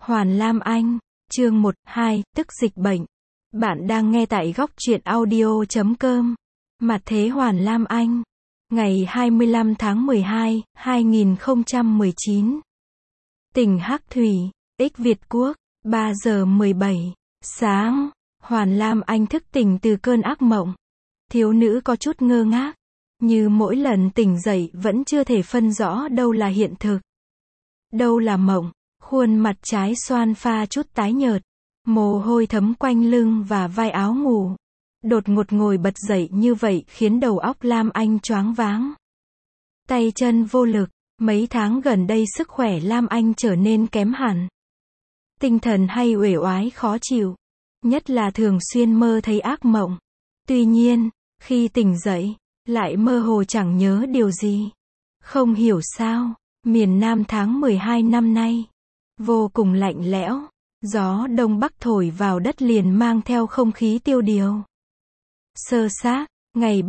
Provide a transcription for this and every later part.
Hoàn Lam Anh, chương 1, 2, tức dịch bệnh. Bạn đang nghe tại góc truyện audio.com. Mặt thế Hoàn Lam Anh. Ngày 25 tháng 12, 2019. Tỉnh Hắc Thủy, X Việt Quốc, 3 giờ 17 sáng. Hoàn Lam Anh thức tỉnh từ cơn ác mộng. Thiếu nữ có chút ngơ ngác. Như mỗi lần tỉnh dậy vẫn chưa thể phân rõ đâu là hiện thực, đâu là mộng. Khuôn mặt trái xoan pha chút tái nhợt, mồ hôi thấm quanh lưng và vai áo ngủ. Đột ngột ngồi bật dậy như vậy khiến đầu óc Lam Anh choáng váng. Tay chân vô lực, mấy tháng gần đây sức khỏe Lam Anh trở nên kém hẳn. Tinh thần hay uể oải khó chịu, nhất là thường xuyên mơ thấy ác mộng. Tuy nhiên, khi tỉnh dậy, lại mơ hồ chẳng nhớ điều gì. Không hiểu sao, miền Nam tháng 12 năm nay vô cùng lạnh lẽo, gió đông bắc thổi vào đất liền mang theo không khí tiêu điều. Sơ xác, ngày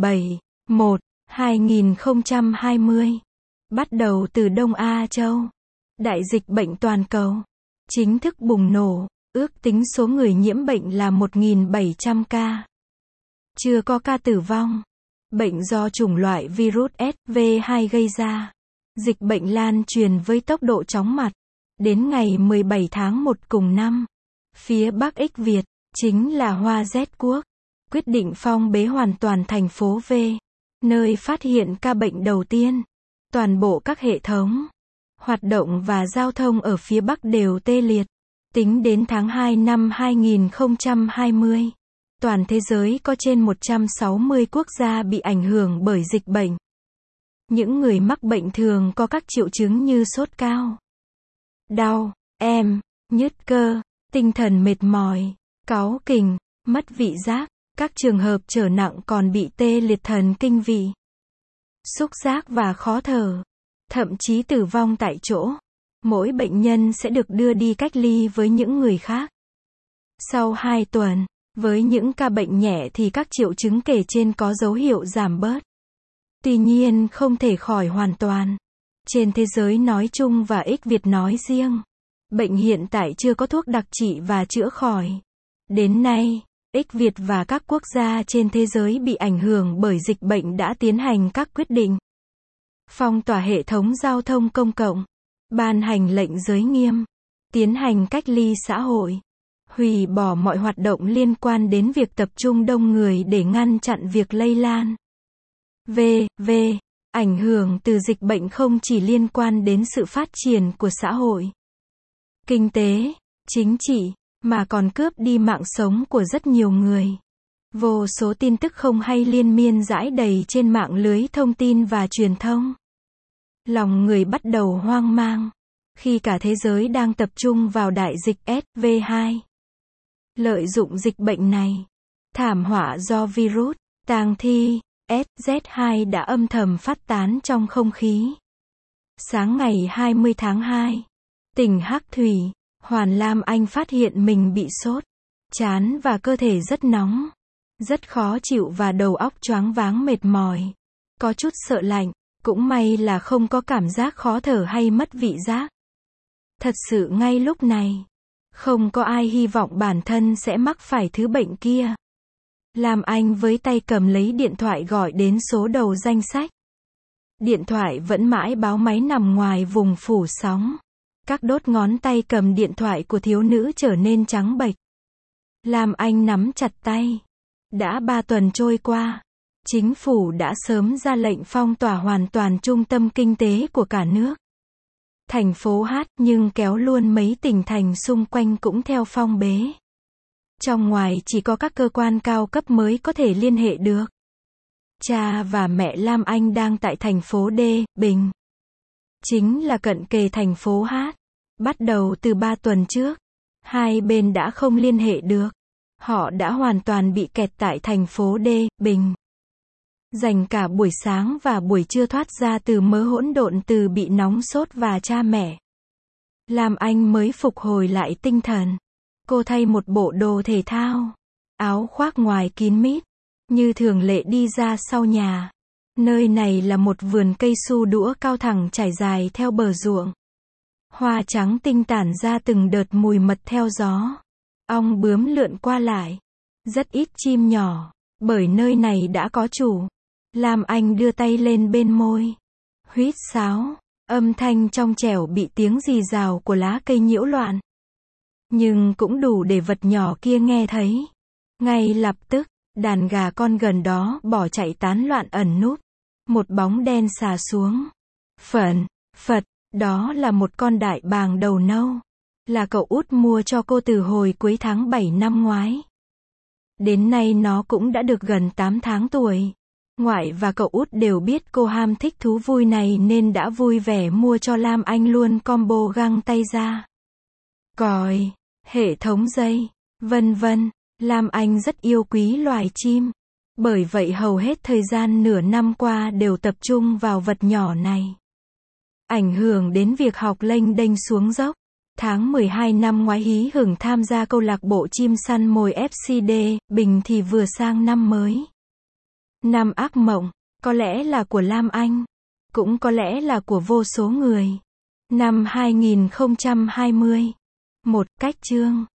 7/1/2020, bắt đầu từ Đông Á Châu, đại dịch bệnh toàn cầu chính thức bùng nổ, ước tính số người nhiễm bệnh là 1.700 ca. Chưa có ca tử vong. Bệnh do chủng loại virus SV2 gây ra. Dịch bệnh lan truyền với tốc độ chóng mặt. Đến ngày 17 tháng 1 cùng năm, phía Bắc X Việt, chính là Hoa Z Quốc, quyết định phong bế hoàn toàn thành phố V, nơi phát hiện ca bệnh đầu tiên. Toàn bộ các hệ thống, hoạt động và giao thông ở phía Bắc đều tê liệt. Tính đến tháng 2 năm 2020, toàn thế giới có trên 160 quốc gia bị ảnh hưởng bởi dịch bệnh. Những người mắc bệnh thường có các triệu chứng như sốt cao, đau, nhức cơ, tinh thần mệt mỏi, cáu kỉnh, mất vị giác. Các trường hợp trở nặng còn bị tê liệt thần kinh vị, xúc giác và khó thở, thậm chí tử vong tại chỗ. Mỗi bệnh nhân sẽ được đưa đi cách ly với những người khác. Sau 2 tuần, với những ca bệnh nhẹ thì các triệu chứng kể trên có dấu hiệu giảm bớt. Tuy nhiên không thể khỏi hoàn toàn. Trên thế giới nói chung và X Việt nói riêng, bệnh hiện tại chưa có thuốc đặc trị và chữa khỏi. Đến nay, X Việt và các quốc gia trên thế giới bị ảnh hưởng bởi dịch bệnh đã tiến hành các quyết định phong tỏa hệ thống giao thông công cộng, ban hành lệnh giới nghiêm, tiến hành cách ly xã hội, hủy bỏ mọi hoạt động liên quan đến việc tập trung đông người để ngăn chặn việc lây lan. Ảnh hưởng từ dịch bệnh không chỉ liên quan đến sự phát triển của xã hội, kinh tế, chính trị, mà còn cướp đi mạng sống của rất nhiều người. Vô số tin tức không hay liên miên rải đầy trên mạng lưới thông tin và truyền thông. Lòng người bắt đầu hoang mang, khi cả thế giới đang tập trung vào đại dịch SV2. Lợi dụng dịch bệnh này, thảm họa do virus, tang thi, SZ2 đã âm thầm phát tán trong không khí. Sáng ngày 20 tháng 2, tỉnh Hắc Thủy, Hoàn Lam Anh phát hiện mình bị sốt, trán và cơ thể rất nóng, rất khó chịu và đầu óc choáng váng mệt mỏi, có chút sợ lạnh, cũng may là không có cảm giác khó thở hay mất vị giác. Thật sự ngay lúc này, không có ai hy vọng bản thân sẽ mắc phải thứ bệnh kia. Lam Anh với tay cầm lấy điện thoại gọi đến số đầu danh sách. Điện thoại vẫn mãi báo máy nằm ngoài vùng phủ sóng. Các đốt ngón tay cầm điện thoại của thiếu nữ trở nên trắng bệch. Lam Anh nắm chặt tay. Đã 3 tuần trôi qua, chính phủ đã sớm ra lệnh phong tỏa hoàn toàn trung tâm kinh tế của cả nước. Thành phố Hát nhưng kéo luôn mấy tỉnh thành xung quanh cũng theo phong bế. Trong ngoài chỉ có các cơ quan cao cấp mới có thể liên hệ được. Cha và mẹ Lam Anh đang tại thành phố Bình, chính là cận kề thành phố Hát. Bắt đầu từ 3 tuần trước, hai bên đã không liên hệ được. Họ đã hoàn toàn bị kẹt tại thành phố Bình. Dành cả buổi sáng và buổi trưa thoát ra từ mớ hỗn độn từ bị nóng sốt và cha mẹ. Lam Anh mới phục hồi lại tinh thần. Cô thay một bộ đồ thể thao, áo khoác ngoài kín mít, như thường lệ đi ra sau nhà. Nơi này là một vườn cây su đũa cao thẳng trải dài theo bờ ruộng. Hoa trắng tinh tản ra từng đợt mùi mật theo gió. Ong bướm lượn qua lại. Rất ít chim nhỏ, bởi nơi này đã có chủ. Lam Anh đưa tay lên bên môi. Huýt sáo, âm thanh trong trẻo bị tiếng rì rào của lá cây nhiễu loạn. Nhưng cũng đủ để vật nhỏ kia nghe thấy. Ngay lập tức, đàn gà con gần đó bỏ chạy tán loạn ẩn núp. Một bóng đen xà xuống. Phật, đó là một con đại bàng đầu nâu. Là cậu út mua cho cô từ hồi cuối tháng 7 năm ngoái. Đến nay nó cũng đã được gần 8 tháng tuổi. Ngoại và cậu út đều biết cô ham thích thú vui này nên đã vui vẻ mua cho Lam Anh luôn combo găng tay ra. Còi, hệ thống dây, vân vân. Lam Anh rất yêu quý loài chim. Bởi vậy hầu hết thời gian nửa năm qua đều tập trung vào vật nhỏ này. Ảnh hưởng đến việc học lênh đênh xuống dốc. Tháng 12 năm ngoái hí hửng tham gia câu lạc bộ chim săn mồi FCD, Bình thì vừa sang năm mới. Năm ác mộng, có lẽ là của Lam Anh, cũng có lẽ là của vô số người. Năm 2020. Một cách chương